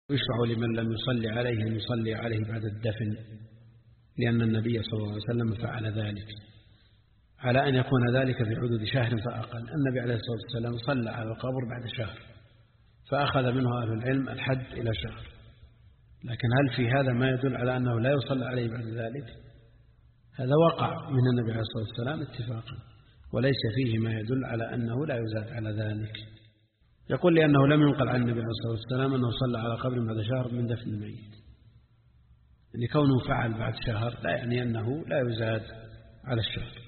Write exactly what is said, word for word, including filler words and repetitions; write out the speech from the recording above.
يشرع لمن لم يصلي عليه أن يصلي عليه بعد الدفن، لأن النبي صلى الله عليه وسلم فعل ذلك على أن يكون ذلك في حدود شهر فأقل. النبي عليه الصلاة والسلام صلى على القبر بعد شهر، فأخذ منه أهل العلم الحد إلى شهر. لكن هل في هذا ما يدل على أنه لا يصلى عليه بعد ذلك؟ هذا وقع من النبي عليه الصلاة والسلام اتفاقا، وليس فيه ما يدل على أنه لا يزاد على ذلك. يقول لأنه لم ينقل عن النبي عليه الصلاة والسلام أنه صلى على قبر بعد شهر من دفن الميت، يعني كونه فعل بعد شهر لا يعني أنه لا يزاد على الشهر.